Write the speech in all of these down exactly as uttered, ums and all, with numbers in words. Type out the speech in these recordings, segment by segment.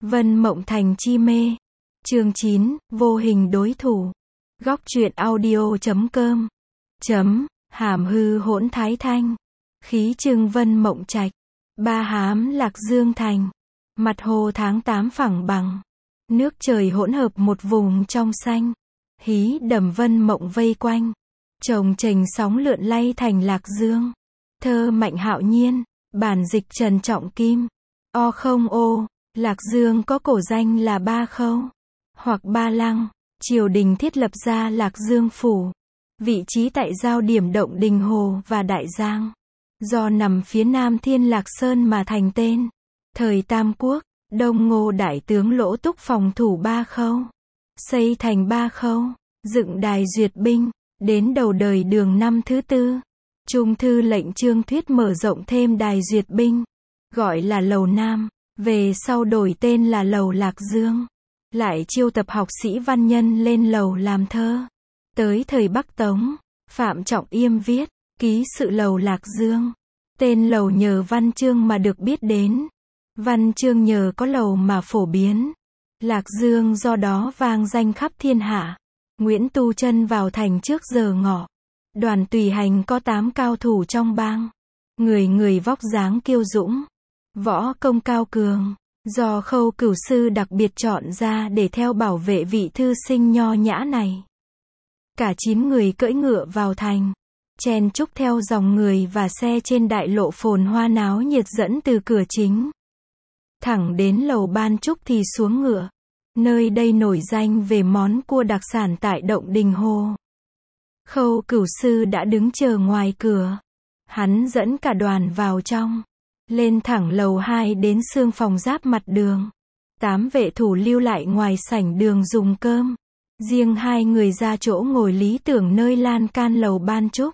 Vân Mộng Thành chi mê. Chương chín, vô hình đối thủ. Góc truyện audio chấm com. Chấm, hàm hư hỗn thái thanh. Khí trưng Vân Mộng Trạch. Ba hám Lạc Dương Thành. Mặt hồ tháng tám phẳng bằng. Nước trời hỗn hợp một vùng trong xanh. Hí đầm Vân Mộng vây quanh. Chồng chềnh sóng lượn lay thành Lạc Dương. Thơ Mạnh Hạo Nhiên. Bản dịch Trần Trọng Kim. O không ô. Lạc Dương có cổ danh là Ba Khâu, hoặc Ba Lăng, triều đình thiết lập ra Lạc Dương Phủ, vị trí tại giao điểm Động Đình Hồ và Đại Giang, do nằm phía nam Thiên Lạc Sơn mà thành tên. Thời Tam Quốc, Đông Ngô đại tướng Lỗ Túc phòng thủ Ba Khâu, xây thành Ba Khâu, dựng đài duyệt binh, đến đầu đời Đường năm thứ tư, Trung thư lệnh Trương Thuyết mở rộng thêm đài duyệt binh, gọi là Lầu Nam. Về sau đổi tên là Lầu Lạc Dương, lại chiêu tập học sĩ văn nhân lên lầu làm thơ. Tới thời Bắc Tống, Phạm Trọng Yêm viết ký sự Lầu Lạc Dương. Tên lầu nhờ văn chương mà được biết đến, văn chương nhờ có lầu mà phổ biến. Lạc Dương do đó vang danh khắp thiên hạ. Nguyễn Tu Chân vào thành trước giờ ngọ. Đoàn tùy hành có tám cao thủ trong bang, người người vóc dáng kiêu dũng, võ công cao cường, do Khâu Cửu Sư đặc biệt chọn ra để theo bảo vệ vị thư sinh nho nhã này. Cả chín người cưỡi ngựa vào thành, chen chúc theo dòng người và xe trên đại lộ phồn hoa náo nhiệt dẫn từ cửa chính. Thẳng đến lầu Ban Trúc thì xuống ngựa. Nơi đây nổi danh về món cua đặc sản tại Động Đình Hồ. Khâu Cửu Sư đã đứng chờ ngoài cửa. Hắn dẫn cả đoàn vào trong. Lên thẳng lầu hai đến xương phòng giáp mặt đường. Tám vệ thủ lưu lại ngoài sảnh đường dùng cơm. Riêng hai người ra chỗ ngồi lý tưởng nơi lan can lầu Ban Trúc.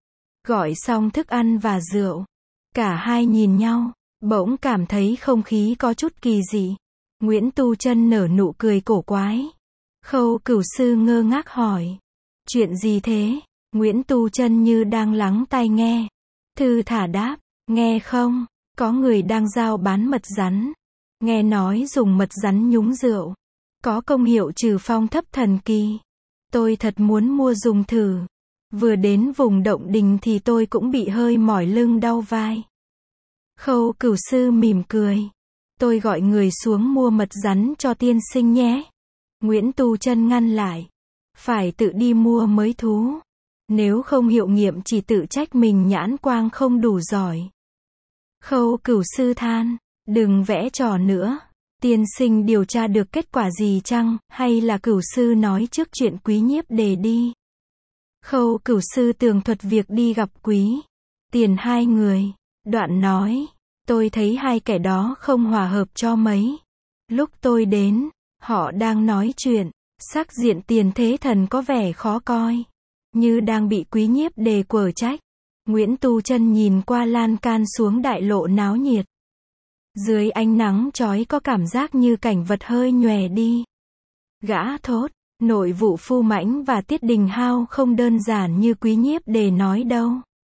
Gọi xong thức ăn và rượu. Cả hai nhìn nhau, bỗng cảm thấy không khí có chút kỳ dị. Nguyễn Tu Chân nở nụ cười cổ quái. Khâu Cửu Sư ngơ ngác hỏi. Chuyện gì thế? Nguyễn Tu Chân như đang lắng tai nghe. Thư thả đáp. Nghe không? Có người đang giao bán mật rắn. Nghe nói dùng mật rắn nhúng rượu có công hiệu trừ phong thấp thần kỳ. Tôi thật muốn mua dùng thử. Vừa đến vùng Động Đình thì tôi cũng bị hơi mỏi lưng đau vai. Khâu Cửu Sư mỉm cười. Tôi gọi người xuống mua mật rắn cho tiên sinh nhé. Nguyễn Tu Chân ngăn lại. Phải tự đi mua mới thú. Nếu không hiệu nghiệm chỉ tự trách mình nhãn quang không đủ giỏi. Khâu Cửu Sư than. Đừng vẽ trò nữa. Tiên sinh điều tra được kết quả gì chăng, hay là Cửu Sư nói trước chuyện Quý Nhiếp Đề đi. Khâu Cửu Sư tường thuật việc đi gặp Quý Tiền hai người. Đoạn nói. Tôi thấy hai kẻ đó không hòa hợp cho mấy. Lúc tôi đến, họ đang nói chuyện. Sắc diện Tiền Thế Thần có vẻ khó coi, như đang bị Quý Nhiếp Đề quở trách. Nguyễn Tu Chân nhìn qua lan can xuống đại lộ náo nhiệt. Dưới ánh nắng chói có cảm giác như cảnh vật hơi nhòe đi. Gã thốt, nội vụ Phu Mãnh và Tiết Đình Hao không đơn giản như Quý Nhiếp Đề nói đâu.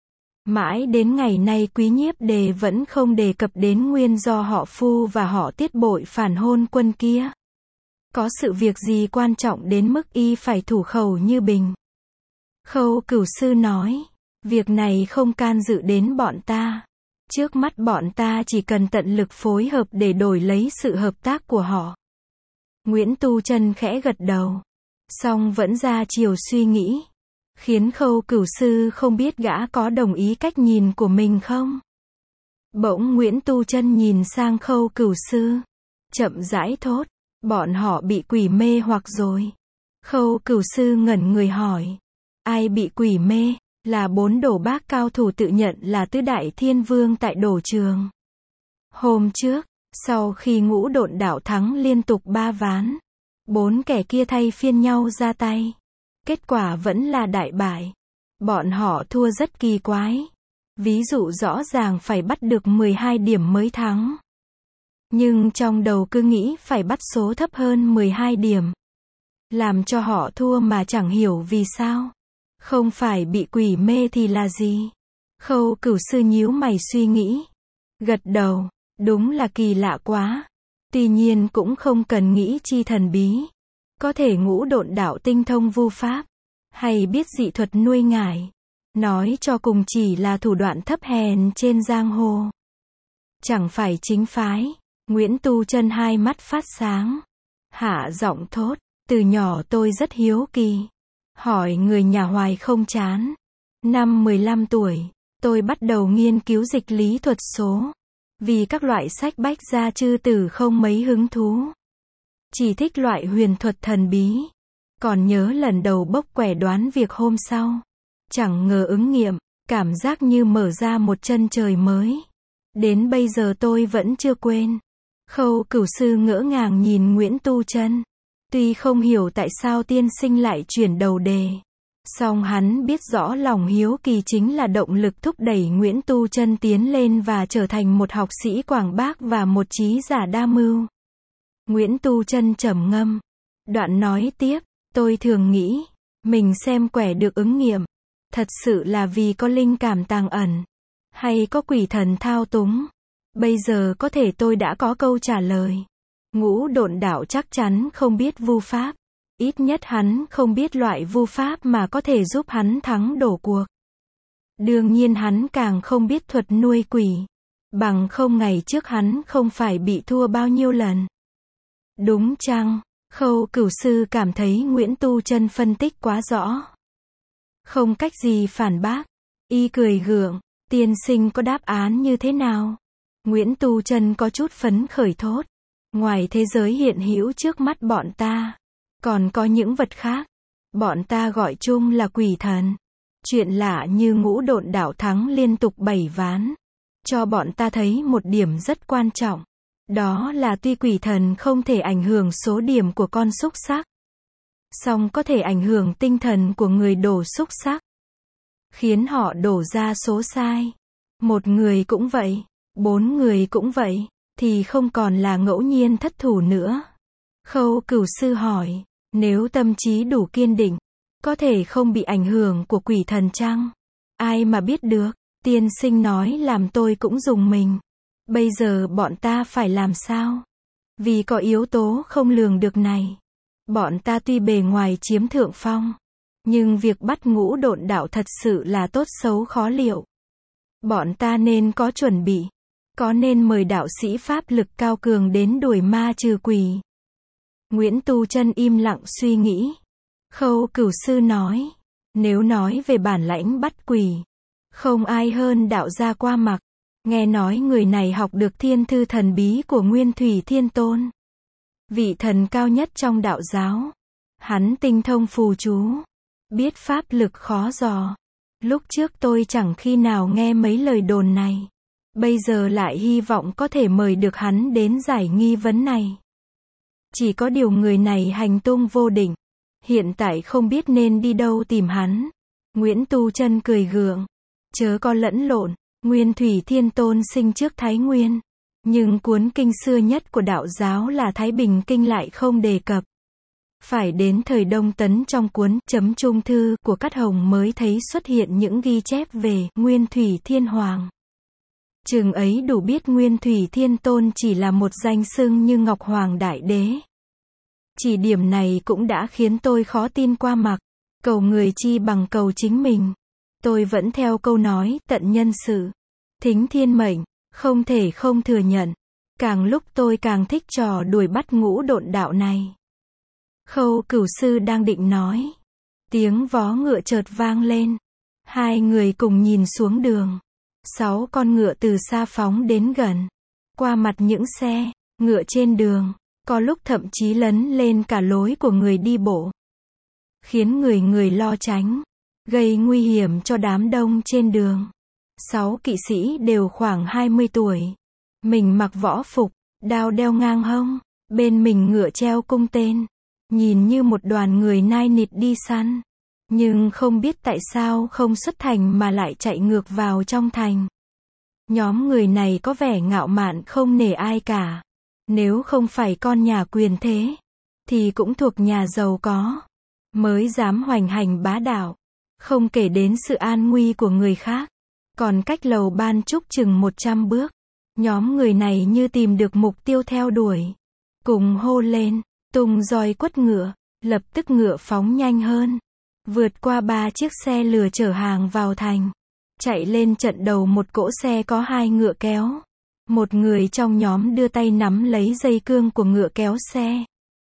Mãi đến ngày nay Quý Nhiếp Đề vẫn không đề cập đến nguyên do họ Phu và họ Tiết bội phản hôn quân kia. Có sự việc gì quan trọng đến mức y phải thủ khẩu như bình. Khâu Cửu Sư nói. Việc này không can dự đến bọn ta. Trước mắt bọn ta chỉ cần tận lực phối hợp để đổi lấy sự hợp tác của họ. Nguyễn Tu Chân khẽ gật đầu. Song vẫn ra chiều suy nghĩ. Khiến Khâu Cửu Sư không biết gã có đồng ý cách nhìn của mình không. Bỗng Nguyễn Tu Chân nhìn sang Khâu Cửu Sư. Chậm rãi thốt. Bọn họ bị quỷ mê hoặc rồi. Khâu Cửu Sư ngẩn người hỏi. Ai bị quỷ mê? Là bốn đổ bác cao thủ tự nhận là tứ đại thiên vương tại đổ trường. Hôm trước, sau khi Ngũ Độn Đạo thắng liên tục ba ván, bốn kẻ kia thay phiên nhau ra tay. Kết quả vẫn là đại bại. Bọn họ thua rất kỳ quái. Ví dụ rõ ràng phải bắt được mười hai điểm mới thắng. Nhưng trong đầu cứ nghĩ phải bắt số thấp hơn mười hai điểm. Làm cho họ thua mà chẳng hiểu vì sao. Không phải bị quỷ mê thì là gì? Khâu Cửu Sư nhíu mày suy nghĩ. Gật đầu. Đúng là kỳ lạ quá. Tuy nhiên cũng không cần nghĩ chi thần bí. Có thể ngũ độn đạo tinh thông vu pháp, hay biết dị thuật nuôi ngải. Nói cho cùng chỉ là thủ đoạn thấp hèn trên giang hồ. Chẳng phải chính phái. Nguyễn Tu Chân hai mắt phát sáng. Hạ giọng thốt, từ nhỏ tôi rất hiếu kỳ. Hỏi người nhà hoài không chán. Năm mười lăm tuổi, tôi bắt đầu nghiên cứu dịch lý thuật số. Vì các loại sách bách gia chư tử không mấy hứng thú. Chỉ thích loại huyền thuật thần bí. Còn nhớ lần đầu bốc quẻ đoán việc hôm sau. Chẳng ngờ ứng nghiệm, cảm giác như mở ra một chân trời mới. Đến bây giờ tôi vẫn chưa quên. Khâu Cửu sư ngỡ ngàng nhìn Nguyễn Tu Chân. Tuy không hiểu tại sao tiên sinh lại chuyển đầu đề. Song hắn biết rõ lòng hiếu kỳ chính là động lực thúc đẩy Nguyễn Tu Chân tiến lên và trở thành một học sĩ quảng bác và một trí giả đa mưu. Nguyễn Tu Chân trầm ngâm. Đoạn nói tiếp, tôi thường nghĩ, mình xem quẻ được ứng nghiệm. Thật sự là vì có linh cảm tàng ẩn. Hay có quỷ thần thao túng. Bây giờ có thể tôi đã có câu trả lời. Ngũ độn đạo chắc chắn không biết vu pháp. Ít nhất hắn không biết loại vu pháp mà có thể giúp hắn thắng đổ cuộc. Đương nhiên hắn càng không biết thuật nuôi quỷ. Bằng không ngày trước hắn không phải bị thua bao nhiêu lần. Đúng chăng? Khâu Cửu sư cảm thấy Nguyễn Tu Chân phân tích quá rõ. Không cách gì phản bác. Y cười gượng, tiên sinh có đáp án như thế nào? Nguyễn Tu Chân có chút phấn khởi thốt. Ngoài thế giới hiện hữu trước mắt bọn ta, còn có những vật khác. Bọn ta gọi chung là quỷ thần. Chuyện lạ như ngũ độn đạo thắng liên tục bảy ván. Cho bọn ta thấy một điểm rất quan trọng. Đó là tuy quỷ thần không thể ảnh hưởng số điểm của con xúc xắc, song có thể ảnh hưởng tinh thần của người đổ xúc xắc. Khiến họ đổ ra số sai. Một người cũng vậy, bốn người cũng vậy, thì không còn là ngẫu nhiên thất thủ nữa. Khâu Cửu sư hỏi, nếu tâm trí đủ kiên định, có thể không bị ảnh hưởng của quỷ thần chăng? Ai mà biết được, tiên sinh nói làm tôi cũng rùng mình. Bây giờ bọn ta phải làm sao? Vì có yếu tố không lường được này. Bọn ta tuy bề ngoài chiếm thượng phong, nhưng việc bắt ngũ độn đạo thật sự là tốt xấu khó liệu. Bọn ta nên có chuẩn bị. Có nên mời đạo sĩ pháp lực cao cường đến đuổi ma trừ quỷ? Nguyễn Tu Chân im lặng suy nghĩ. Khâu Cửu sư nói, nếu nói về bản lãnh bắt quỷ, không ai hơn đạo gia Qua Mặc. Nghe nói người này học được thiên thư thần bí của Nguyên Thủy Thiên Tôn, vị thần cao nhất trong đạo giáo. Hắn tinh thông phù chú, biết pháp lực khó dò. Lúc trước tôi chẳng khi nào nghe mấy lời đồn này. Bây giờ lại hy vọng có thể mời được hắn đến giải nghi vấn này. Chỉ có điều người này hành tung vô định. Hiện tại không biết nên đi đâu tìm hắn. Nguyễn Tu Chân cười gượng. Chớ có lẫn lộn. Nguyên Thủy Thiên Tôn sinh trước Thái Nguyên. Nhưng cuốn kinh xưa nhất của đạo giáo là Thái Bình Kinh lại không đề cập. Phải đến thời Đông Tấn trong cuốn Chấm Trung Thư của Cát Hồng mới thấy xuất hiện những ghi chép về Nguyên Thủy Thiên Hoàng. Chừng ấy đủ biết Nguyên Thủy Thiên Tôn chỉ là một danh xưng như Ngọc Hoàng Đại Đế. Chỉ điểm này cũng đã khiến tôi khó tin Qua Mặc. Cầu người chi bằng cầu chính mình. Tôi vẫn theo câu nói tận nhân sự, thính thiên mệnh, không thể không thừa nhận. Càng lúc tôi càng thích trò đuổi bắt ngũ độn đạo này. Khâu Cửu sư đang định nói. Tiếng vó ngựa chợt vang lên. Hai người cùng nhìn xuống đường. Sáu con ngựa từ xa phóng đến gần. Qua mặt những xe, ngựa trên đường. Có lúc thậm chí lấn lên cả lối của người đi bộ. Khiến người người lo tránh. Gây nguy hiểm cho đám đông trên đường. Sáu kỵ sĩ đều khoảng hai mươi tuổi. Mình mặc võ phục, đao đeo ngang hông. Bên mình ngựa treo cung tên. Nhìn như một đoàn người nai nịt đi săn. Nhưng không biết tại sao không xuất thành mà lại chạy ngược vào trong thành. Nhóm người này có vẻ ngạo mạn không nể ai cả. Nếu không phải con nhà quyền thế, thì cũng thuộc nhà giàu có. Mới dám hoành hành bá đạo. Không kể đến sự an nguy của người khác. Còn cách lầu Ban Trúc chừng một trăm bước. Nhóm người này như tìm được mục tiêu theo đuổi. cùng hô lên, tung roi quất ngựa, lập tức ngựa phóng nhanh hơn, vượt qua ba chiếc xe lừa chở hàng vào thành, chạy lên trận đầu một cỗ xe có hai ngựa kéo. Một người trong nhóm đưa tay nắm lấy dây cương của ngựa kéo xe,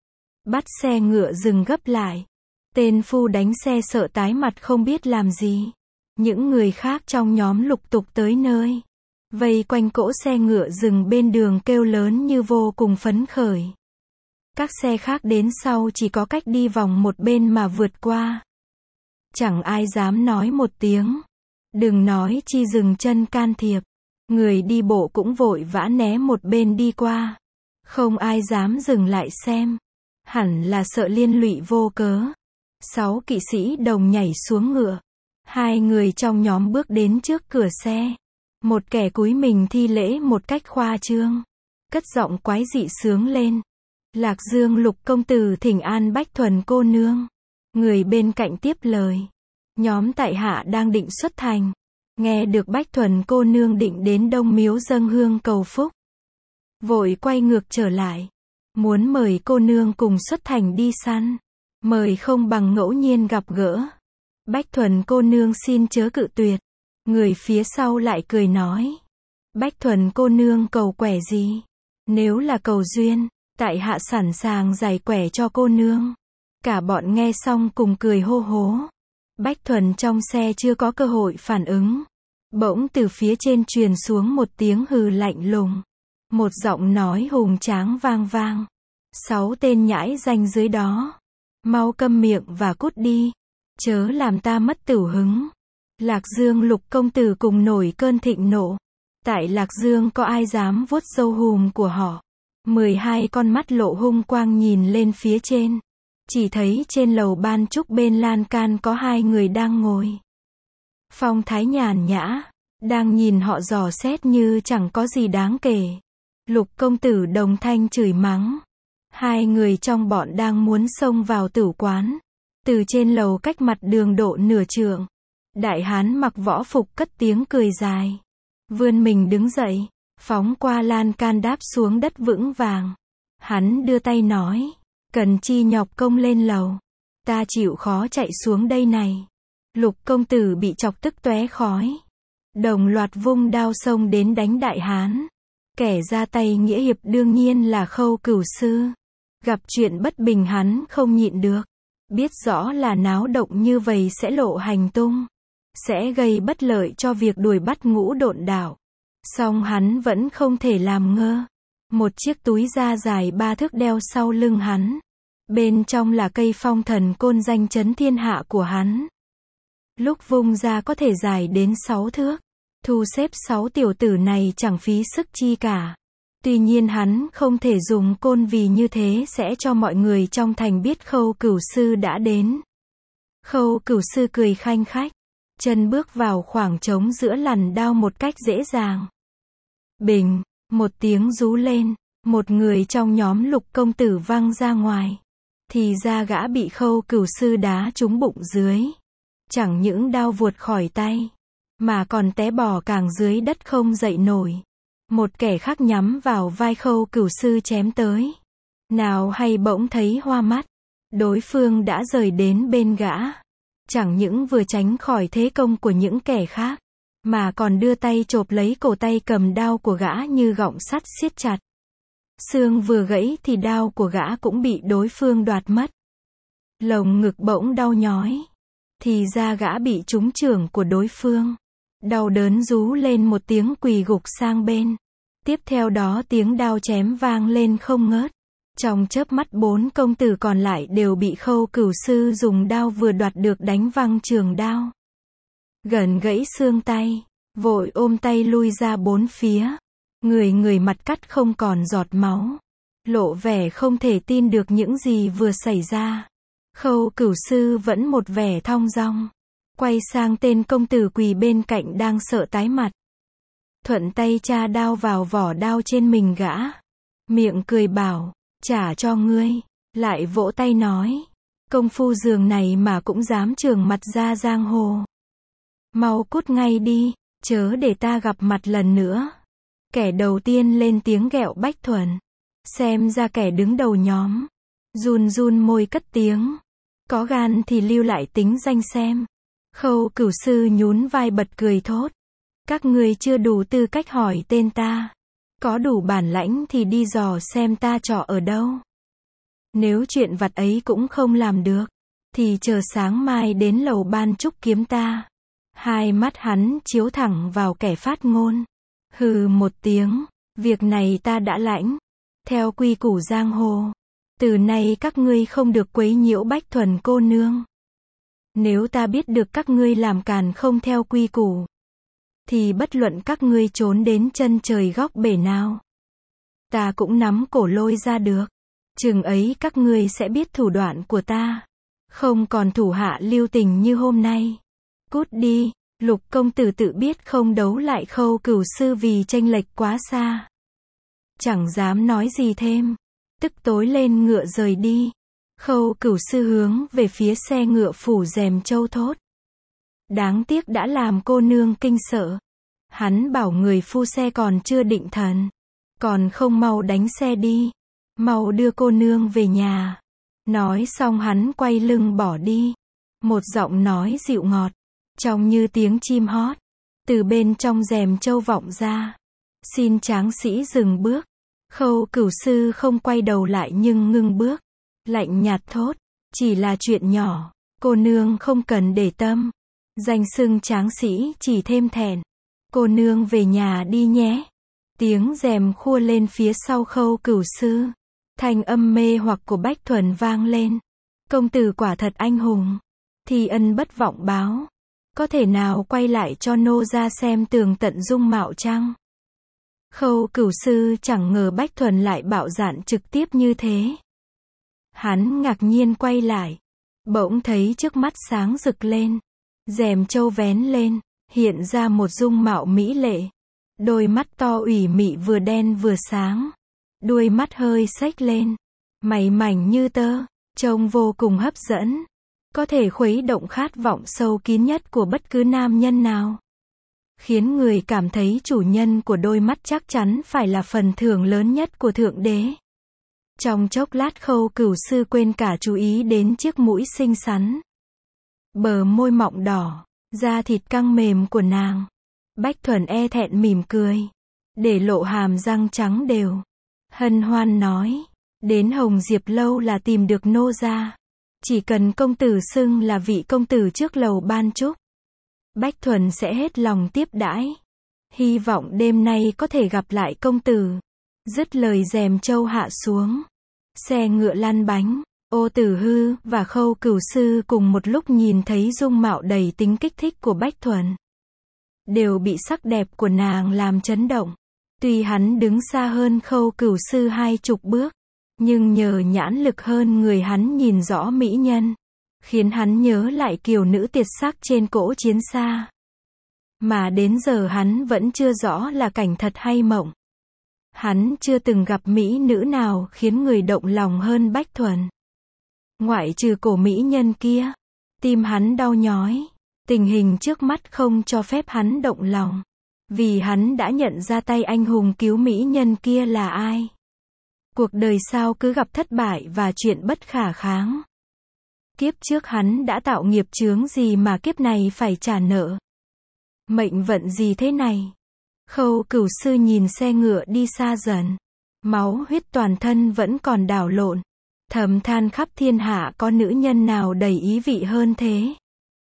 bắt xe ngựa dừng gấp lại. Tên phu đánh xe sợ tái mặt không biết làm gì. Những người khác trong nhóm lục tục tới nơi, vây quanh cỗ xe ngựa dừng bên đường kêu lớn như vô cùng phấn khởi. Các xe khác đến sau chỉ có cách đi vòng một bên mà vượt qua. Chẳng ai dám nói một tiếng, đừng nói chi dừng chân can thiệp. Người đi bộ cũng vội vã né một bên đi qua. Không ai dám dừng lại xem. Hẳn là sợ liên lụy vô cớ. Sáu kỵ sĩ đồng nhảy xuống ngựa. Hai người trong nhóm bước đến trước cửa xe. Một kẻ cúi mình thi lễ một cách khoa trương, cất giọng quái dị sướng lên. Lạc Dương Lục công tử thỉnh an Bách Thuần cô nương. Người bên cạnh tiếp lời. Nhóm tại hạ đang định xuất thành. Nghe được Bách Thuần cô nương định đến Đông Miếu dâng hương cầu phúc, vội quay ngược trở lại. Muốn mời cô nương cùng xuất thành đi săn. Mời không bằng ngẫu nhiên gặp gỡ. Bách Thuần cô nương xin chớ cự tuyệt. Người phía sau lại cười nói. Bách Thuần cô nương cầu quẻ gì? Nếu là cầu duyên, tại hạ sẵn sàng giải quẻ cho cô nương. Cả bọn nghe xong cùng cười hô hố. Bách Thuần trong xe chưa có cơ hội phản ứng. Bỗng từ phía trên truyền xuống một tiếng hừ lạnh lùng. Một giọng nói hùng tráng vang vang. Sáu tên nhãi danh dưới đó. Mau câm miệng và cút đi. Chớ làm ta mất tửu hứng. Lạc Dương Lục công tử cùng nổi cơn thịnh nộ. Tại Lạc Dương có ai dám vuốt râu hùm của họ. Mười hai con mắt lộ hung quang nhìn lên phía trên. Chỉ thấy trên lầu ban trúc bên lan can có hai người đang ngồi. Phong thái nhàn nhã, đang nhìn họ dò xét như chẳng có gì đáng kể. Lục công tử đồng thanh chửi mắng. Hai người trong bọn đang muốn xông vào tử quán. Từ trên lầu cách mặt đường độ nửa trượng. Đại hán mặc võ phục cất tiếng cười dài. Vươn mình đứng dậy, phóng qua lan can đáp xuống đất vững vàng. Hắn đưa tay nói. Cần chi nhọc công lên lầu. Ta chịu khó chạy xuống đây này. Lục công tử bị chọc tức tóe khói. Đồng loạt vung đao xông đến đánh đại hán. Kẻ ra tay nghĩa hiệp đương nhiên là Khâu Cửu Sư. Gặp chuyện bất bình hắn không nhịn được. Biết rõ là náo động như vậy sẽ lộ hành tung. Sẽ gây bất lợi cho việc đuổi bắt Ngũ Độn Đảo. Song hắn vẫn không thể làm ngơ. Một chiếc túi da dài ba thước đeo sau lưng hắn. Bên trong là cây phong thần côn danh chấn thiên hạ của hắn. Lúc vung ra có thể dài đến sáu thước. Thu xếp sáu tiểu tử này chẳng phí sức chi cả. Tuy nhiên hắn không thể dùng côn vì như thế sẽ cho mọi người trong thành biết Khâu Cửu Sư đã đến. Khâu Cửu Sư cười khanh khách. Chân bước vào khoảng trống giữa lằn đao một cách dễ dàng. Bình, một tiếng rú lên. Một người trong nhóm Lục công tử văng ra ngoài. Thì ra gã bị Khâu Cửu Sư đá trúng bụng dưới. Chẳng những đao vuột khỏi tay, mà còn té bò càng dưới đất không dậy nổi. Một kẻ khác nhắm vào vai Khâu Cửu Sư chém tới. Nào hay bỗng thấy hoa mắt. Đối phương đã rời đến bên gã. Chẳng những vừa tránh khỏi thế công của những kẻ khác, mà còn đưa tay chộp lấy cổ tay cầm đao của gã như gọng sắt siết chặt. Xương vừa gãy thì đao của gã cũng bị đối phương đoạt mất. Lồng ngực bỗng đau nhói. Thì ra gã bị trúng chưởng của đối phương. Đau đớn rú lên một tiếng quỳ gục sang bên. Tiếp theo đó tiếng đao chém vang lên không ngớt. Trong chớp mắt bốn công tử còn lại đều bị Khâu Cửu Sư dùng đao vừa đoạt được đánh văng trường đao. Gần gãy xương tay. Vội ôm tay lui ra bốn phía. Người người mặt cắt không còn giọt máu. Lộ vẻ không thể tin được những gì vừa xảy ra. Khâu Cửu Sư vẫn một vẻ thong dong. Quay sang tên công tử quỳ bên cạnh đang sợ tái mặt. Thuận tay tra đao vào vỏ đao trên mình gã. Miệng cười bảo, trả cho ngươi. Lại vỗ tay nói, công phu giường này mà cũng dám trường mặt ra giang hồ. Mau cút ngay đi, chớ để ta gặp mặt lần nữa. Kẻ đầu tiên lên tiếng ghẹo Bách Thuần. Xem ra kẻ đứng đầu nhóm. Run run môi cất tiếng. Có gan thì lưu lại tính danh xem. Khâu Cửu Sư nhún vai bật cười thốt. Các ngươi chưa đủ tư cách hỏi tên ta. Có đủ bản lãnh thì đi dò xem ta trọ ở đâu. Nếu chuyện vặt ấy cũng không làm được, thì chờ sáng mai đến lầu Ban Trúc kiếm ta. Hai mắt hắn chiếu thẳng vào kẻ phát ngôn. Hừ một tiếng, việc này ta đã lãnh. Theo quy củ giang hồ, từ nay các ngươi không được quấy nhiễu Bách Thuần cô nương. Nếu ta biết được các ngươi làm càn không theo quy củ, thì bất luận các ngươi trốn đến chân trời góc bể nào, ta cũng nắm cổ lôi ra được. Chừng ấy các ngươi sẽ biết thủ đoạn của ta. Không còn thủ hạ lưu tình như hôm nay. Cút đi, Lục công tử tự biết không đấu lại Khâu Cửu Sư vì chênh lệch quá xa. Chẳng dám nói gì thêm. Tức tối lên ngựa rời đi. Khâu Cửu Sư hướng về phía xe ngựa phủ rèm châu thốt. Đáng tiếc đã làm cô nương kinh sợ. Hắn bảo người phu xe còn chưa định thần. Còn không mau đánh xe đi. Mau đưa cô nương về nhà. Nói xong hắn quay lưng bỏ đi. Một giọng nói dịu ngọt, trông như tiếng chim hót, từ bên trong rèm châu vọng ra. Xin tráng sĩ dừng bước. Khâu Cửu Sư không quay đầu lại nhưng ngưng bước. Lạnh nhạt thốt. Chỉ là chuyện nhỏ. Cô nương không cần để tâm. Danh xưng tráng sĩ chỉ thêm thẹn. Cô nương về nhà đi nhé. Tiếng rèm khua lên phía sau Khâu Cửu Sư. Thanh âm mê hoặc của Bách Thuần vang lên. Công tử quả thật anh hùng. Thi ân bất vọng báo. Có thể nào quay lại cho nô ra xem tường tận dung mạo chăng? Khâu Cửu Sư chẳng ngờ Bách Thuần lại bạo dạn trực tiếp như thế. Hắn ngạc nhiên quay lại. Bỗng thấy trước mắt sáng rực lên. Rèm châu vén lên. Hiện ra một dung mạo mỹ lệ. Đôi mắt to ủy mị vừa đen vừa sáng. Đuôi mắt hơi xếch lên. Mày mảnh như tơ. Trông vô cùng hấp dẫn. Có thể khuấy động khát vọng sâu kín nhất của bất cứ nam nhân nào. Khiến người cảm thấy chủ nhân của đôi mắt chắc chắn phải là phần thưởng lớn nhất của Thượng Đế. Trong chốc lát Khâu Cửu Sư quên cả chú ý đến chiếc mũi xinh xắn. Bờ môi mọng đỏ. Da thịt căng mềm của nàng. Bách Thuần e thẹn mỉm cười. Để lộ hàm răng trắng đều. Hân hoan nói. Đến Hồng Diệp Lâu là tìm được nô gia. Chỉ cần công tử xưng là vị công tử trước lầu Ban Trúc. Bách Thuần sẽ hết lòng tiếp đãi. Hy vọng đêm nay có thể gặp lại công tử. Dứt lời rèm châu hạ xuống. Xe ngựa lăn bánh. Ô Tử Hư và Khâu Cửu Sư cùng một lúc nhìn thấy dung mạo đầy tính kích thích của Bách Thuần. Đều bị sắc đẹp của nàng làm chấn động. Tuy hắn đứng xa hơn Khâu Cửu Sư hai chục bước, nhưng nhờ nhãn lực hơn người hắn nhìn rõ mỹ nhân, khiến hắn nhớ lại kiều nữ tuyệt sắc trên cỗ chiến xa. Mà đến giờ hắn vẫn chưa rõ là cảnh thật hay mộng. Hắn chưa từng gặp mỹ nữ nào khiến người động lòng hơn Bách Thuần. Ngoại trừ cổ mỹ nhân kia, tim hắn đau nhói. Tình hình trước mắt không cho phép hắn động lòng. Vì hắn đã nhận ra tay anh hùng cứu mỹ nhân kia là ai. Cuộc đời sao cứ gặp thất bại và chuyện bất khả kháng. Kiếp trước hắn đã tạo nghiệp chướng gì mà kiếp này phải trả nợ. Mệnh vận gì thế này? Khâu Cửu Sư nhìn xe ngựa đi xa dần. Máu huyết toàn thân vẫn còn đảo lộn. Thầm than khắp thiên hạ có nữ nhân nào đầy ý vị hơn thế.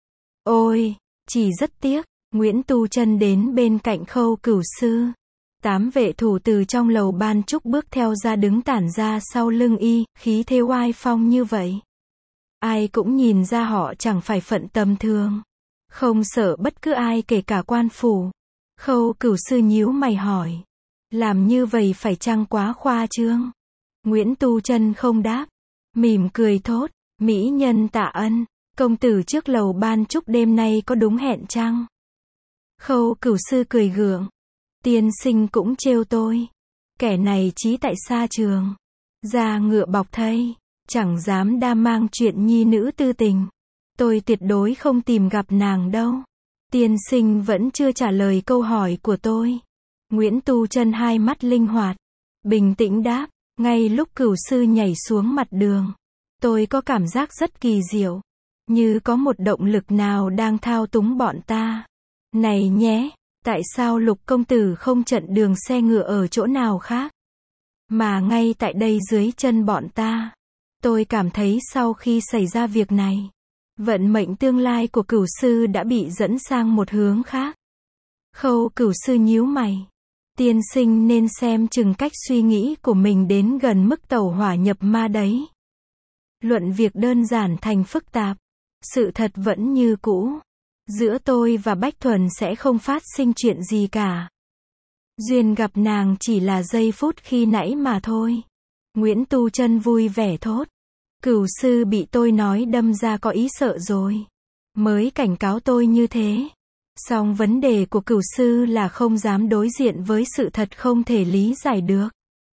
Ôi, chỉ rất tiếc. Nguyễn Tu Chân đến bên cạnh Khâu Cửu Sư. Tám vệ thủ từ trong lầu Ban Trúc bước theo ra đứng tản ra sau lưng y, khí thế oai phong như vậy. Ai cũng nhìn ra họ chẳng phải phận tầm thường. Không sợ bất cứ ai kể cả quan phủ. Khâu Cửu Sư nhíu mày hỏi. Làm như vậy phải chăng quá khoa trương? Nguyễn Tu Chân không đáp. Mỉm cười thốt. Mỹ nhân tạ ân. Công tử trước lầu Ban Trúc đêm nay có đúng hẹn chăng? Khâu Cửu Sư cười gượng. Tiên sinh cũng trêu tôi. Kẻ này trí tại xa trường. Da ngựa bọc thây. Chẳng dám đa mang chuyện nhi nữ tư tình. Tôi tuyệt đối không tìm gặp nàng đâu. Tiên sinh vẫn chưa trả lời câu hỏi của tôi. Nguyễn Tu Chân hai mắt linh hoạt. Bình tĩnh đáp. Ngay lúc cửu sư nhảy xuống mặt đường, tôi có cảm giác rất kỳ diệu, như có một động lực nào đang thao túng bọn ta. Này nhé, tại sao Lục công tử không chặn đường xe ngựa ở chỗ nào khác, mà ngay tại đây dưới chân bọn ta? Tôi cảm thấy sau khi xảy ra việc này, vận mệnh tương lai của cửu sư đã bị dẫn sang một hướng khác. Khâu cửu sư nhíu mày. Tiên sinh nên xem chừng cách suy nghĩ của mình đến gần mức tẩu hỏa nhập ma đấy. Luận việc đơn giản thành phức tạp. Sự thật vẫn như cũ. Giữa tôi và Bách Thuần sẽ không phát sinh chuyện gì cả. Duyên gặp nàng chỉ là giây phút khi nãy mà thôi. Nguyễn Tu Chân vui vẻ thốt. Cửu sư bị tôi nói đâm ra có ý sợ rồi. Mới cảnh cáo tôi như thế. Song vấn đề của cửu sư là không dám đối diện với sự thật không thể lý giải được.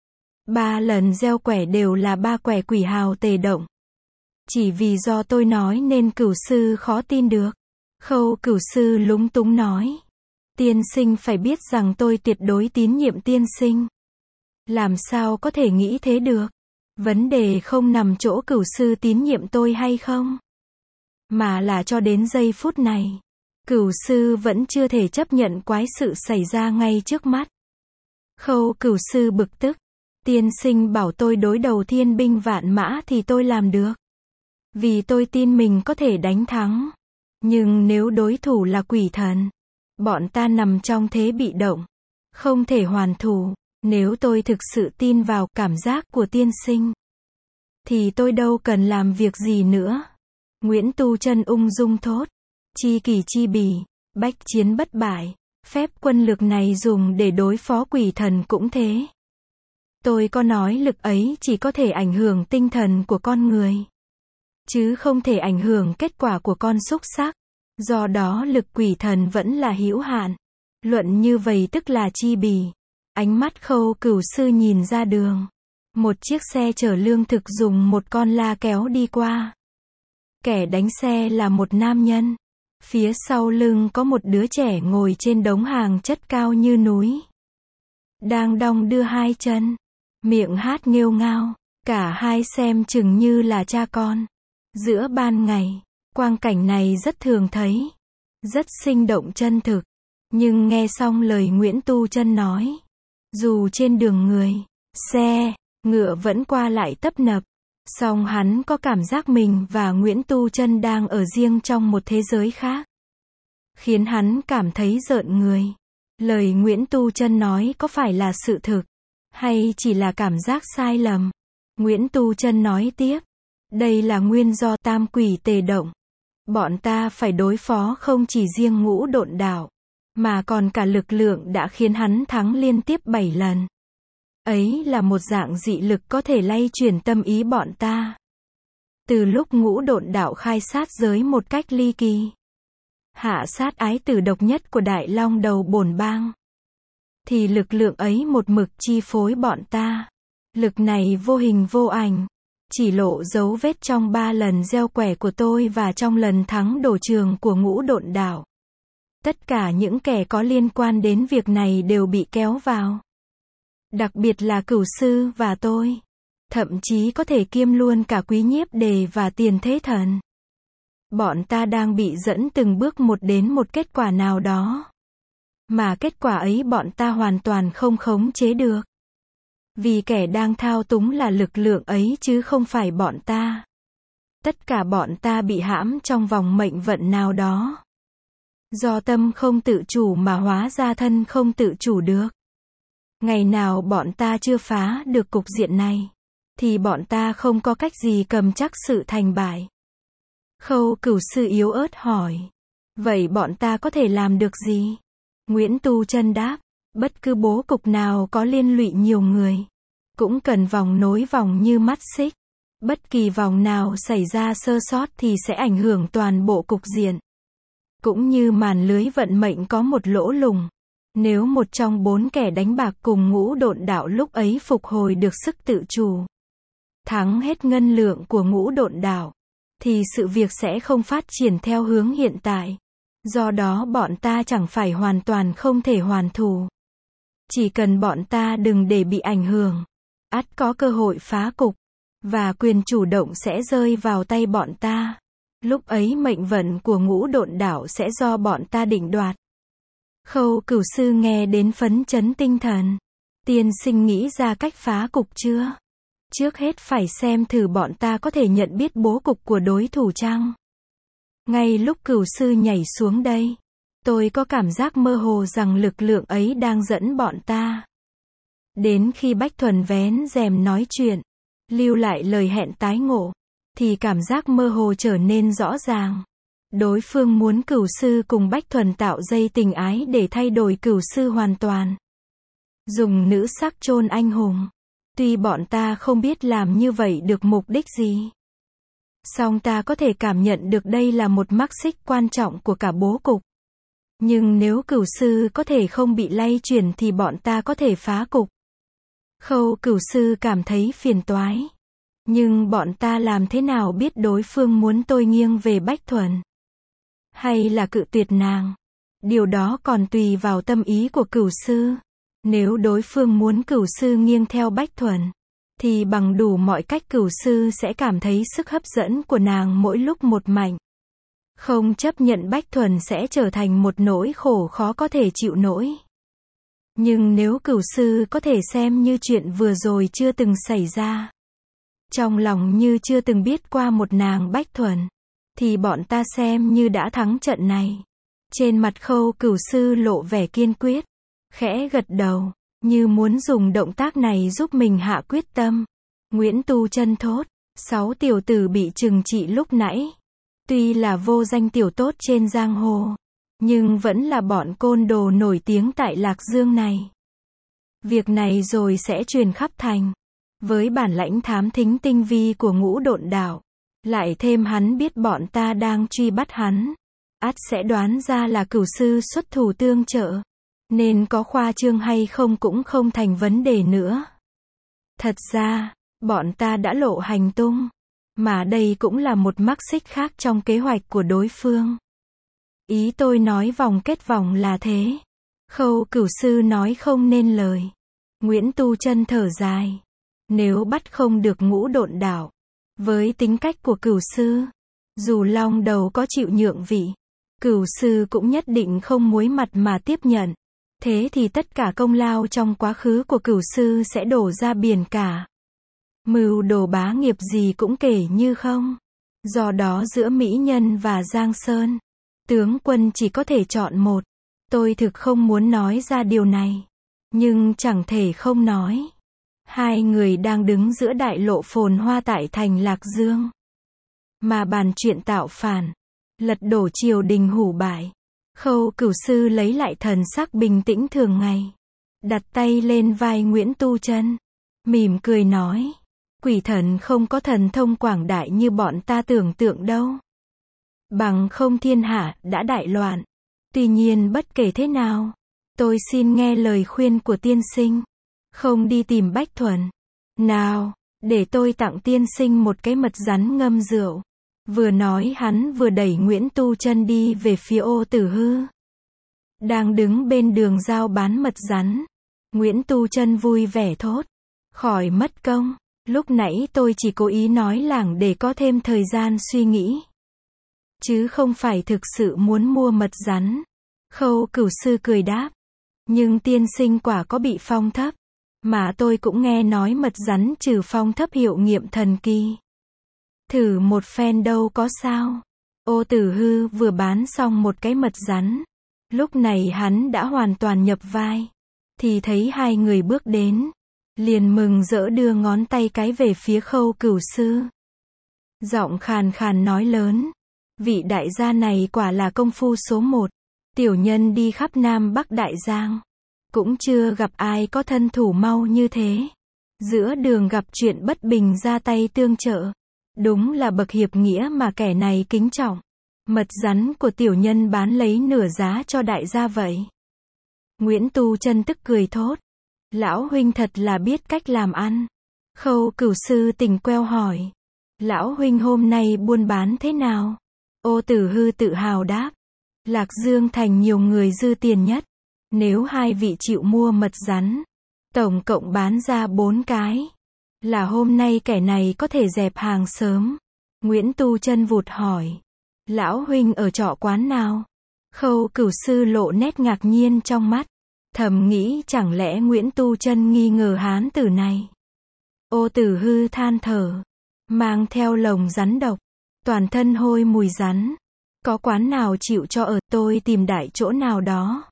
Ba lần gieo quẻ đều là ba quẻ quỷ hào tề động. Chỉ vì do tôi nói nên cửu sư khó tin được. Khâu cửu sư lúng túng nói. Tiên sinh phải biết rằng tôi tuyệt đối tín nhiệm tiên sinh. Làm sao có thể nghĩ thế được? Vấn đề không nằm chỗ cửu sư tín nhiệm tôi hay không, mà là cho đến giây phút này, cửu sư vẫn chưa thể chấp nhận quái sự xảy ra ngay trước mắt. Khâu cửu sư bực tức. Tiên sinh bảo tôi đối đầu thiên binh vạn mã thì tôi làm được. Vì tôi tin mình có thể đánh thắng. Nhưng nếu đối thủ là quỷ thần, bọn ta nằm trong thế bị động, không thể hoàn thủ. Nếu tôi thực sự tin vào cảm giác của tiên sinh, thì tôi đâu cần làm việc gì nữa. Nguyễn Tu Chân ung dung thốt. Chi kỳ chi bỉ, bách chiến bất bại. Phép quân lực này dùng để đối phó quỷ thần cũng thế. Tôi có nói lực ấy chỉ có thể ảnh hưởng tinh thần của con người, chứ không thể ảnh hưởng kết quả của con súc sắc. Do đó lực quỷ thần vẫn là hữu hạn. Luận như vậy tức là chi bỉ. Ánh mắt khâu cửu sư nhìn ra đường. Một chiếc xe chở lương thực dùng một con la kéo đi qua. Kẻ đánh xe là một nam nhân. Phía sau lưng có một đứa trẻ ngồi trên đống hàng chất cao như núi. Đang đong đưa hai chân, miệng hát nghêu ngao. Cả hai xem chừng như là cha con. Giữa ban ngày, quang cảnh này rất thường thấy, rất sinh động chân thực. Nhưng nghe xong lời Nguyễn Tu Chân nói, dù trên đường người, xe, ngựa vẫn qua lại tấp nập, song hắn có cảm giác mình và Nguyễn Tu Chân đang ở riêng trong một thế giới khác, khiến hắn cảm thấy rợn người. Lời Nguyễn Tu Chân nói có phải là sự thực, hay chỉ là cảm giác sai lầm? Nguyễn Tu Chân nói tiếp, đây là nguyên do tam quỷ tề động. Bọn ta phải đối phó không chỉ riêng ngũ độn đạo, mà còn cả lực lượng đã khiến hắn thắng liên tiếp bảy lần. Ấy là một dạng dị lực có thể lay chuyển tâm ý bọn ta. Từ lúc ngũ độn đạo khai sát giới một cách ly kỳ, hạ sát ái tử độc nhất của Đại Long đầu bổn bang, thì lực lượng ấy một mực chi phối bọn ta. Lực này vô hình vô ảnh, chỉ lộ dấu vết trong ba lần gieo quẻ của tôi và trong lần thắng đổ trường của ngũ độn đạo. Tất cả những kẻ có liên quan đến việc này đều bị kéo vào. Đặc biệt là cửu sư và tôi. Thậm chí có thể kiêm luôn cả quý nhiếp đề và tiền thế thần. Bọn ta đang bị dẫn từng bước một đến một kết quả nào đó. Mà kết quả ấy bọn ta hoàn toàn không khống chế được. Vì kẻ đang thao túng là lực lượng ấy chứ không phải bọn ta. Tất cả bọn ta bị hãm trong vòng mệnh vận nào đó. Do tâm không tự chủ mà hóa ra thân không tự chủ được. Ngày nào bọn ta chưa phá được cục diện này, thì bọn ta không có cách gì cầm chắc sự thành bại. Khâu cửu sư yếu ớt hỏi. Vậy bọn ta có thể làm được gì? Nguyễn Tu Chân đáp. Bất cứ bố cục nào có liên lụy nhiều người, cũng cần vòng nối vòng như mắt xích. Bất kỳ vòng nào xảy ra sơ sót thì sẽ ảnh hưởng toàn bộ cục diện. Cũng như màn lưới vận mệnh có một lỗ lùng. Nếu một trong bốn kẻ đánh bạc cùng ngũ độn đạo lúc ấy phục hồi được sức tự chủ, thắng hết ngân lượng của ngũ độn đạo, thì sự việc sẽ không phát triển theo hướng hiện tại. Do đó bọn ta chẳng phải hoàn toàn không thể hoàn thủ. Chỉ cần bọn ta đừng để bị ảnh hưởng. ắt có cơ hội phá cục, và quyền chủ động sẽ rơi vào tay bọn ta. Lúc ấy mệnh vận của Ngũ Độn đảo sẽ do bọn ta định đoạt. Khâu Cửu sư nghe đến phấn chấn tinh thần. Tiên sinh nghĩ ra cách phá cục chưa? Trước hết phải xem thử bọn ta có thể nhận biết bố cục của đối thủ chăng? Ngay lúc Cửu sư nhảy xuống đây, tôi có cảm giác mơ hồ rằng lực lượng ấy đang dẫn bọn ta. Đến khi Bách Thuần vén rèm nói chuyện, lưu lại lời hẹn tái ngộ, thì cảm giác mơ hồ trở nên rõ ràng. Đối phương muốn Cửu sư cùng Bách Thuần tạo dây tình ái để thay đổi Cửu sư hoàn toàn. Dùng nữ sắc chôn anh hùng. Tuy bọn ta không biết làm như vậy được mục đích gì, song ta có thể cảm nhận được đây là một mắc xích quan trọng của cả bố cục. Nhưng nếu Cửu sư có thể không bị lay chuyển thì bọn ta có thể phá cục. Khâu Cửu sư cảm thấy phiền toái. Nhưng bọn ta làm thế nào biết đối phương muốn tôi nghiêng về Bách Thuần? Hay là cự tuyệt nàng? Điều đó còn tùy vào tâm ý của Cửu sư. Nếu đối phương muốn Cửu sư nghiêng theo Bách Thuần, thì bằng đủ mọi cách Cửu sư sẽ cảm thấy sức hấp dẫn của nàng mỗi lúc một mạnh. Không chấp nhận Bách Thuần sẽ trở thành một nỗi khổ khó có thể chịu nổi. Nhưng nếu Cửu sư có thể xem như chuyện vừa rồi chưa từng xảy ra, trong lòng như chưa từng biết qua một nàng Bách Thuần, thì bọn ta xem như đã thắng trận này. Trên mặt Khâu Cửu sư lộ vẻ kiên quyết, khẽ gật đầu, như muốn dùng động tác này giúp mình hạ quyết tâm. Nguyễn Tu Chân thốt, sáu tiểu tử bị trừng trị lúc nãy, tuy là vô danh tiểu tốt trên giang hồ, nhưng vẫn là bọn côn đồ nổi tiếng tại Lạc Dương này. Việc này rồi sẽ truyền khắp thành. Với bản lãnh thám thính tinh vi của Ngũ Độn đảo, lại thêm hắn biết bọn ta đang truy bắt hắn, ắt sẽ đoán ra là Cửu sư xuất thủ tương trợ. Nên có khoa trương hay không cũng không thành vấn đề nữa. Thật ra, bọn ta đã lộ hành tung, mà đây cũng là một mắc xích khác trong kế hoạch của đối phương. Ý tôi nói vòng kết vòng là thế. Khâu Cửu sư nói không nên lời. Nguyễn Tu Chân thở dài. Nếu bắt không được Ngũ Độn đảo, với tính cách của Cửu sư, dù long đầu có chịu nhượng vị, Cửu sư cũng nhất định không muối mặt mà tiếp nhận. Thế thì tất cả công lao trong quá khứ của Cửu sư sẽ đổ ra biển cả. Mưu đồ bá nghiệp gì cũng kể như không. Do đó giữa Mỹ Nhân và Giang Sơn, tướng quân chỉ có thể chọn một. Tôi thực không muốn nói ra điều này, nhưng chẳng thể không nói. Hai người đang đứng giữa đại lộ phồn hoa tại thành Lạc Dương, mà bàn chuyện tạo phản, lật đổ triều đình hủ bại. Khâu Cửu sư lấy lại thần sắc bình tĩnh thường ngày, đặt tay lên vai Nguyễn Tu Chân, mỉm cười nói, quỷ thần không có thần thông quảng đại như bọn ta tưởng tượng đâu. Bằng không thiên hạ đã đại loạn. Tuy nhiên bất kể thế nào, tôi xin nghe lời khuyên của tiên sinh, không đi tìm Bách Thuần. Nào, để tôi tặng tiên sinh một cái mật rắn ngâm rượu. Vừa nói hắn vừa đẩy Nguyễn Tu Chân đi về phía Ô Tử Hư, đang đứng bên đường giao bán mật rắn. Nguyễn Tu Chân vui vẻ thốt, khỏi mất công, lúc nãy tôi chỉ cố ý nói lảng để có thêm thời gian suy nghĩ, chứ không phải thực sự muốn mua mật rắn. Khâu Cửu sư cười đáp, nhưng tiên sinh quả có bị phong thấp, mà tôi cũng nghe nói mật rắn trừ phong thấp hiệu nghiệm thần kỳ. Thử một phen đâu có sao. Ô Tử Hư vừa bán xong một cái mật rắn, lúc này hắn đã hoàn toàn nhập vai, thì thấy hai người bước đến, liền mừng rỡ đưa ngón tay cái về phía Khâu Cửu sư. Giọng khàn khàn nói lớn, vị đại gia này quả là công phu số một. Tiểu nhân đi khắp Nam Bắc Đại Giang, cũng chưa gặp ai có thân thủ mau như thế. Giữa đường gặp chuyện bất bình ra tay tương trợ, đúng là bậc hiệp nghĩa mà kẻ này kính trọng. Mật rắn của tiểu nhân bán lấy nửa giá cho đại gia vậy. Nguyễn Tu Chân tức cười thốt, lão huynh thật là biết cách làm ăn. Khâu Cửu sư tình queo hỏi, lão huynh hôm nay buôn bán thế nào? Ô Tử Hư tự hào đáp, Lạc Dương thành nhiều người dư tiền nhất. Nếu hai vị chịu mua mật rắn, tổng cộng bán ra bốn cái, Là hôm nay kẻ này có thể dẹp hàng sớm. Nguyễn Tu Chân vụt hỏi. Lão huynh ở trọ quán nào? Khâu Cửu sư lộ nét ngạc nhiên trong mắt. Thầm nghĩ chẳng lẽ Nguyễn Tu Chân nghi ngờ hán tử này. Ô Tử Hư than thở. Mang theo lồng rắn độc. Toàn thân hôi mùi rắn. Có quán nào chịu cho ở, tôi tìm đại chỗ nào đó.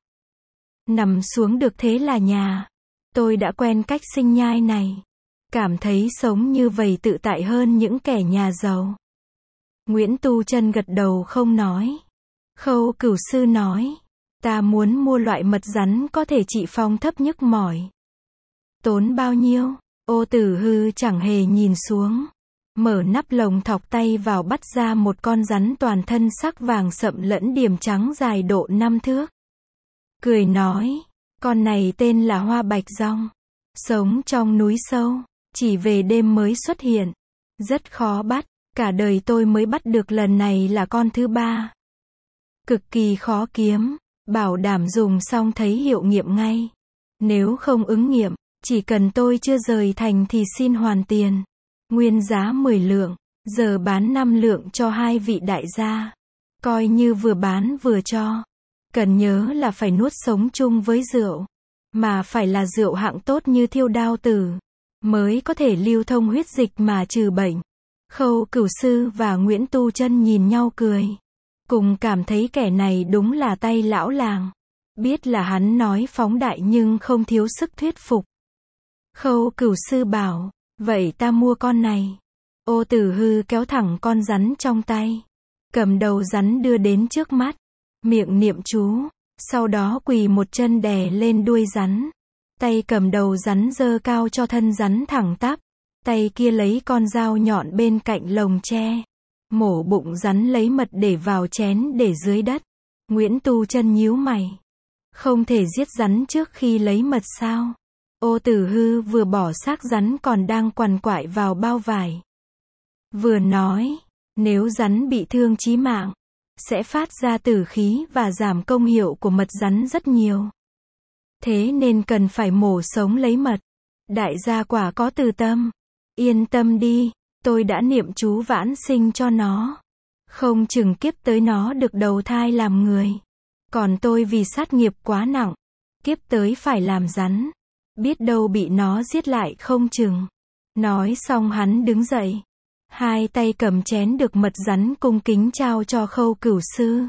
Nằm xuống được thế là nhà. Tôi đã quen cách sinh nhai này. Cảm thấy sống như vậy tự tại hơn những kẻ nhà giàu. Nguyễn Tu Chân gật đầu không nói. Khâu Cửu sư nói. Ta muốn mua loại mật rắn có thể trị phong thấp nhức mỏi. Tốn bao nhiêu? Ô Tử Hư chẳng hề nhìn xuống. Mở nắp lồng thọc tay vào bắt ra một con rắn toàn thân sắc vàng sậm lẫn điểm trắng dài độ năm thước. Cười nói. Con này tên là hoa bạch rong. Sống trong núi sâu. Chỉ về đêm mới xuất hiện. Rất khó bắt. Cả đời tôi mới bắt được lần này là con thứ ba. Cực kỳ khó kiếm. Bảo đảm dùng xong thấy hiệu nghiệm ngay. Nếu không ứng nghiệm, chỉ cần tôi chưa rời thành thì xin hoàn tiền. Nguyên giá mười lượng, giờ bán năm lượng cho hai vị đại gia. Coi như vừa bán vừa cho. Cần nhớ là phải nuốt sống chung với rượu. Mà phải là rượu hạng tốt như Thiêu Đao Tử. Mới có thể lưu thông huyết dịch mà trừ bệnh. Khâu Cửu sư và Nguyễn Tu Chân nhìn nhau cười. Cùng cảm thấy kẻ này đúng là tay lão làng. Biết là hắn nói phóng đại nhưng không thiếu sức thuyết phục. Khâu Cửu sư bảo, vậy ta mua con này. Ô Tử Hư kéo thẳng con rắn trong tay. Cầm đầu rắn đưa đến trước mắt. Miệng niệm chú. Sau đó quỳ một chân đè lên đuôi rắn. Tay cầm đầu rắn giơ cao cho thân rắn thẳng tắp. Tay kia lấy con dao nhọn bên cạnh lồng tre. Mổ bụng rắn lấy mật để vào chén để dưới đất. Nguyễn Tu Chân nhíu mày. Không thể giết rắn trước khi lấy mật sao? Ô Tử Hư vừa bỏ xác rắn còn đang quằn quại vào bao vải. Vừa nói, nếu rắn bị thương chí mạng, sẽ phát ra tử khí và giảm công hiệu của mật rắn rất nhiều. Thế nên cần phải mổ sống lấy mật. Đại gia quả có từ tâm. Yên tâm đi, tôi đã niệm chú vãn sinh cho nó. Không chừng kiếp tới nó được đầu thai làm người. Còn tôi vì sát nghiệp quá nặng, kiếp tới phải làm rắn. Biết đâu bị nó giết lại không chừng. Nói xong hắn đứng dậy. Hai tay cầm chén được mật rắn cung kính trao cho Khâu Cửu sư.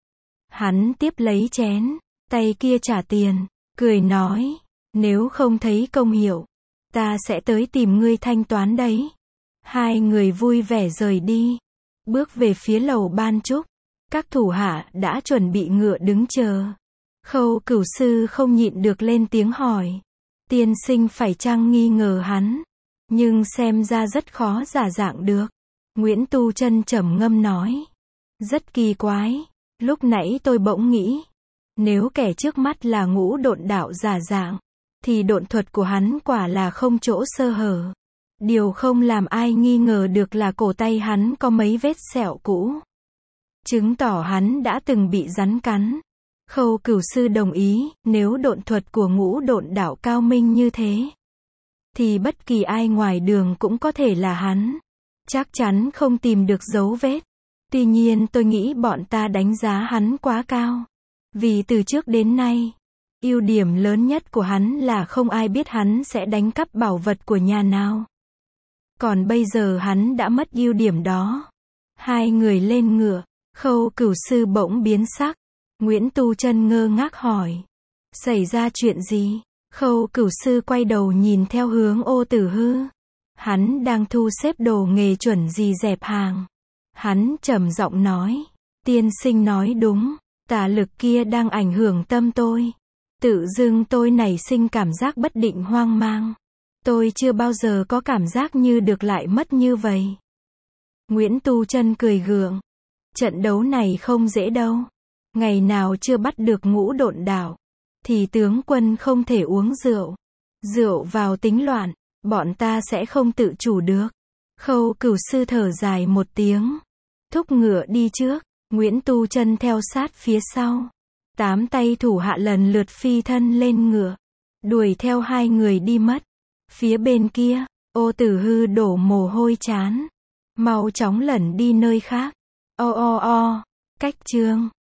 Hắn tiếp lấy chén, tay kia trả tiền, cười nói, nếu không thấy công hiệu, ta sẽ tới tìm ngươi thanh toán đấy. Hai người vui vẻ rời đi, bước về phía lầu ban trúc. Các thủ hạ đã chuẩn bị ngựa đứng chờ. Khâu Cửu sư không nhịn được lên tiếng hỏi. Tiên sinh phải chăng nghi ngờ hắn? Nhưng xem ra rất khó giả dạng được. Nguyễn Tu Chân trầm ngâm nói. Rất kỳ quái. Lúc nãy tôi bỗng nghĩ. Nếu kẻ trước mắt là Ngũ Độn đạo giả dạng, thì độn thuật của hắn quả là không chỗ sơ hở. Điều không làm ai nghi ngờ được là cổ tay hắn có mấy vết sẹo cũ. Chứng tỏ hắn đã từng bị rắn cắn. Khâu Cửu sư đồng ý, nếu độn thuật của Ngũ Độn đạo cao minh như thế, thì bất kỳ ai ngoài đường cũng có thể là hắn. Chắc chắn không tìm được dấu vết. Tuy nhiên tôi nghĩ bọn ta đánh giá hắn quá cao. Vì từ trước đến nay, ưu điểm lớn nhất của hắn là không ai biết hắn sẽ đánh cắp bảo vật của nhà nào. Còn bây giờ hắn đã mất ưu điểm đó. Hai người lên ngựa, Khâu Cửu sư bỗng biến sắc. Nguyễn Tu Chân ngơ ngác hỏi. Xảy ra chuyện gì? Khâu Cửu sư quay đầu nhìn theo hướng Ô Tử Hư. Hắn đang thu xếp đồ nghề chuẩn gì dẹp hàng. Hắn trầm giọng nói. Tiên sinh nói đúng, tà lực kia đang ảnh hưởng tâm tôi. Tự dưng tôi nảy sinh cảm giác bất định hoang mang. Tôi chưa bao giờ có cảm giác như được lại mất như vậy. Nguyễn Tu Chân cười gượng. Trận đấu này không dễ đâu. Ngày nào chưa bắt được Ngũ Độn đạo, thì tướng quân không thể uống rượu. Rượu vào tính loạn, bọn ta sẽ không tự chủ được. Khâu Cửu sư thở dài một tiếng. Thúc ngựa đi trước, Nguyễn Tu Chân theo sát phía sau. Tám tay thủ hạ lần lượt phi thân lên ngựa, đuổi theo hai người đi mất. Phía bên kia, Ô Tử Hư đổ mồ hôi chán. Mau chóng lẩn đi nơi khác. O o o. Cách chương.